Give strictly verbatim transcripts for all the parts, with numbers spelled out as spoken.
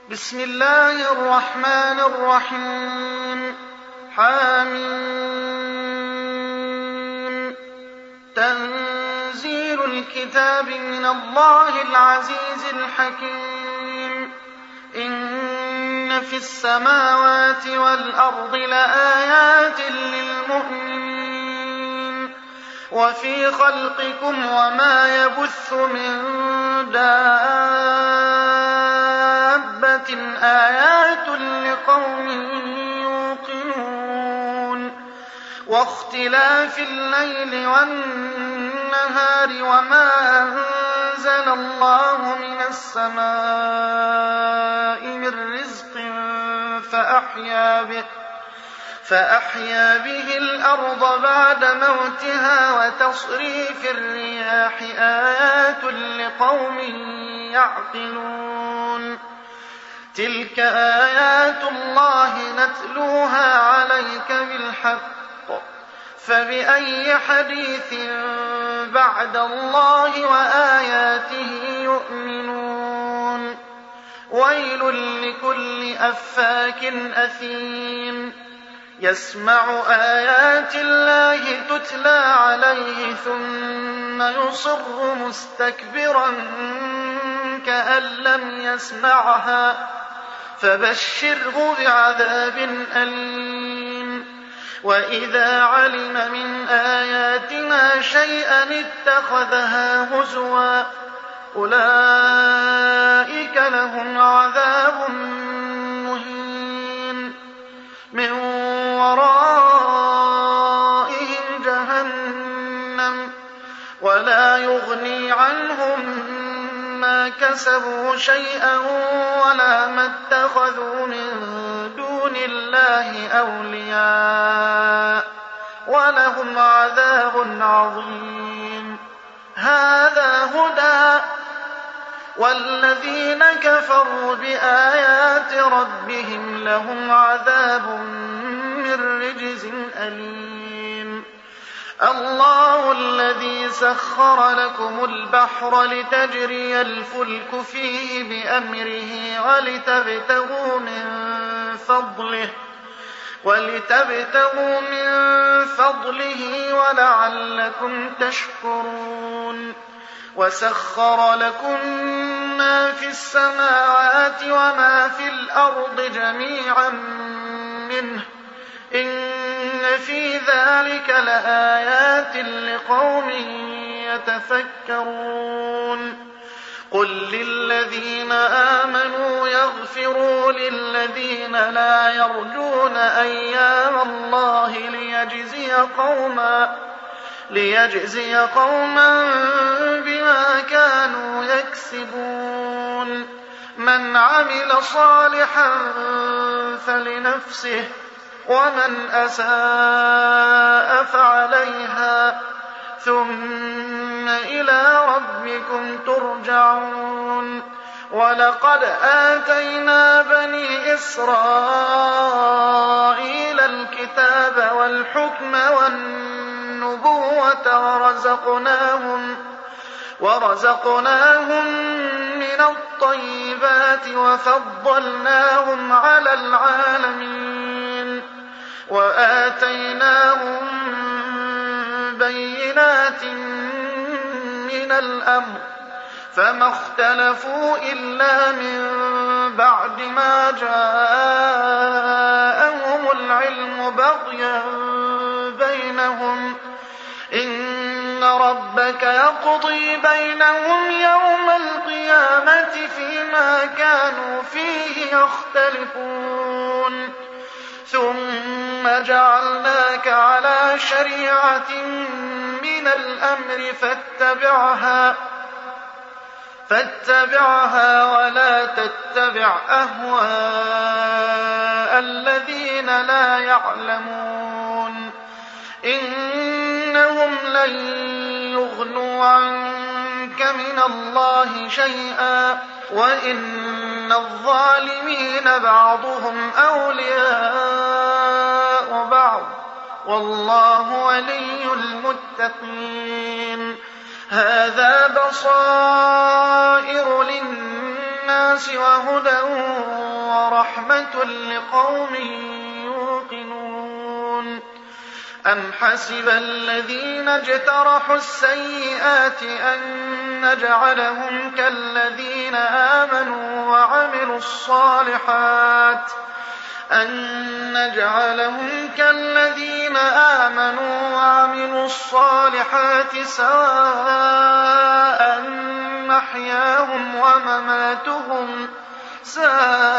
بسم الله الرحمن الرحيم. حامين. تنزيل الكتاب من الله العزيز الحكيم. إن في السماوات والأرض لآيات للمؤمنين وفي خلقكم وما يبث من دابة آيات لقوم يوقنون واختلاف الليل والنهار وما أنزل الله من السماء من رزق فأحيا به فأحيا به الأرض بعد موتها وتصريف الرياح آيات لقوم يعقلون. تلك آيات الله نتلوها عليك بالحق فبأي حديث بعد الله وآياته يؤمنون. ويل لكل أفاك أثيم يسمع آيات الله تتلى عليه ثم يصر مستكبرا كأن لم يسمعها فبشره بعذاب أليم. وإذا علم من آياتنا شيئا اتخذها هزوا أولئك لهم عذاب مهين من ورائهم جهنم ولا يغني عنهم ما كسبوا شيئا ولا ما اتخذوا من دون الله أولياء ولهم عذاب عظيم. هذا هدى والذين كفروا بآيات ربهم لهم عذاب من رجز أليم. الله الذي سخر لكم البحر لتجري الفلك فيه بأمره ولتبتغوا من فضله ولتبتغوا من فضله ولعلكم تشكرون. وسخر لكم ما في السماوات وما في الأرض جميعا منه إن في ذلك لآيات لقوم يتفكرون. قل للذين آمنوا يغفروا للذين لا يرجون أيام الله ليجزي قوما ليجزي قوما بما كانوا يكسبون. من عمل صالحا فلنفسه ومن أساء فعليها ثم إلى ربكم ترجعون. ولقد آتينا بني إسرائيل الكتاب والحكم والنبوة ورزقناهم ورزقناهم من الطيبات وفضلناهم على العالمين وآتيناهم بينات من الأمر فما اختلفوا إلا من بعد ما جاءهم العلم بغيا بينهم. إن ربك يقضي بينهم يوم القيامة فيما كانوا فيه يختلفون. ثم جعلناك على شريعة من الأمر فاتبعها فاتبعها ولا تتبع أهواء الذين لا يعلمون. إنهم لن يغنوا عنك من الله شيئا وإن الظالمين بعضهم أولياء بعض والله ولي المتقين. هذا بصائر للناس وهدى ورحمة لقوم يوقنون أم حسب الذين اجترحوا السيئات أن نجعلهم كالذين آمنوا وعملوا الصالحات أن نجعلهم كالذين آمنوا وعملوا الصالحات سواء محياهم ومماتهم ساء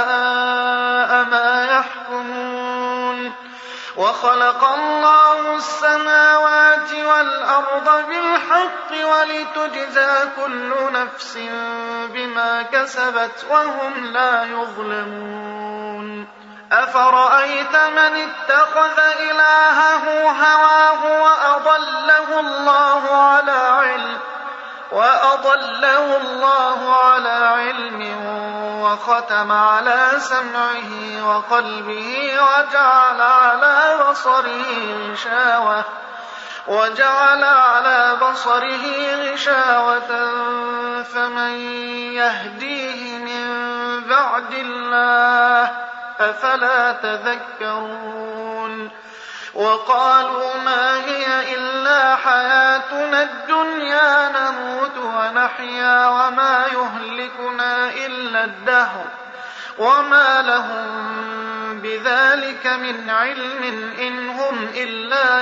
ما يحكمون وخلق الله السماوات والأرض بالحق ولتجزى كل نفس بما كسبت وهم لا يظلمون أفرأيت من اتخذ إلهه هواه وأضله الله على علم وأضله الله على علم وختم على سمعه وقلبه وجعل على بصره غشاوة وجعل على بصره غشاوة فمن يهديه من بعد الله أفلا تذكرون وقالوا ما هي إلا حياتنا الدنيا نموت ونحيا وما يهلكنا إلا الدهر وما لهم بذلك من علم إن هم إلا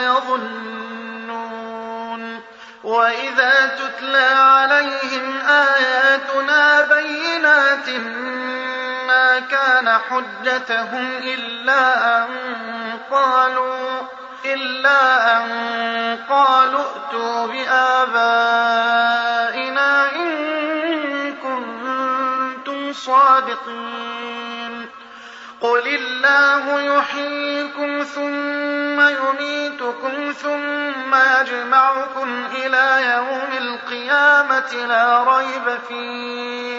يظنون وإذا تتلى عليهم آياتنا بينات ما كان حجتهم إلا أن قالوا إلا أن قالوا ائتوا بآبائنا إن كنتم صادقين قل الله يحييكم ثم يميتكم ثم يجمعكم إلى يوم القيامة لا ريب فيه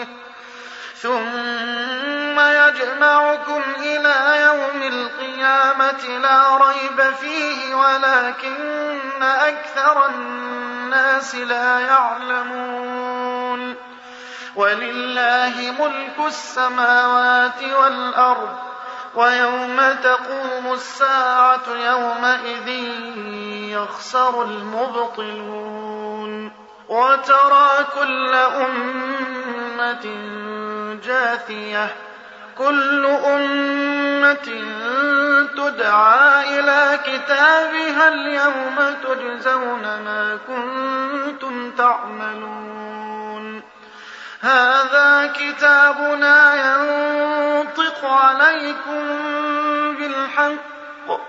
ثم يجمعكم إلى يوم القيامة لا ريب فيه ولكن أكثر الناس لا يعلمون ولله ملك السماوات والأرض ويوم تقوم الساعة يومئذ يخسر المبطلون وترى كل أمة جاثية كل أمة تدعى إلى كتابها اليوم تجزون ما كنتم تعملون هذا كتابنا ينطق عليكم بالحق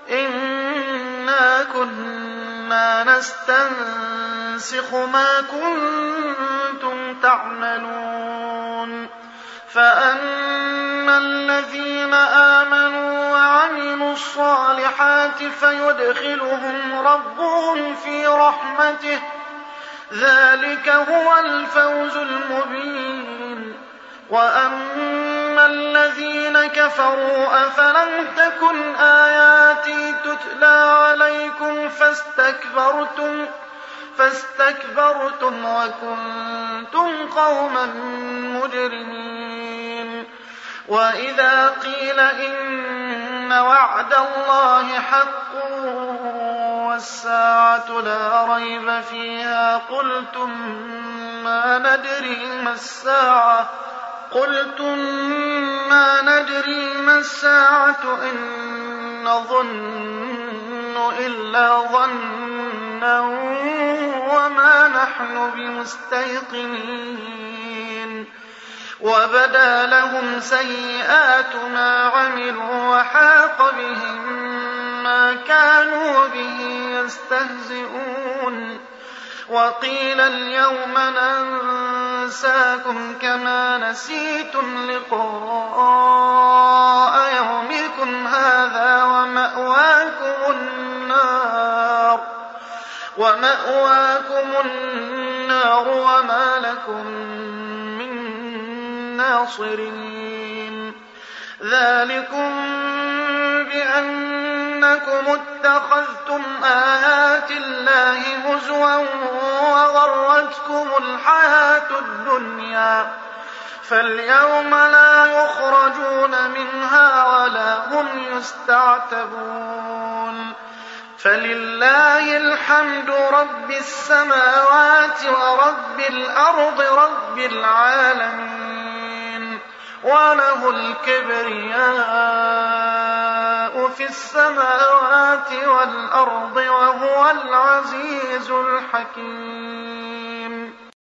إنا كنا نستنسخ ما كنتم تعملون فأما الذين آمنوا وعملوا الصالحات فيدخلهم ربهم في رحمته ذلك هو الفوز المبين وأما الذين كفروا أفلم تكن آياتي تتلى عليكم فاستكبرتم فاستكبرتم وكنتم قوما مجرمين وإذا قيل إن وعد الله حق والساعة لا ريب فيها قلتم ما ندري ما الساعة قلتم ما ندري ما الساعة إن نظن إلا ظنا وما نحن بمستيقنين وبدا لهم سيئات ما عملوا وحاق بهم ما كانوا به يستهزئون وقيل اليوم ننساكم كما نسيتم لقاء يومكم هذا ومأواكم النار ومأواكم النار وما لكم من ناصرين ذلكم بأنكم اتخذتم آيات الله هزوا وغرتكم الحياة الدنيا فاليوم لا يخرجون منها يستعتبون فلله الحمد رب السماوات ورب الأرض رب العالمين وله الكبرياء في السماوات والأرض وهو العزيز الحكيم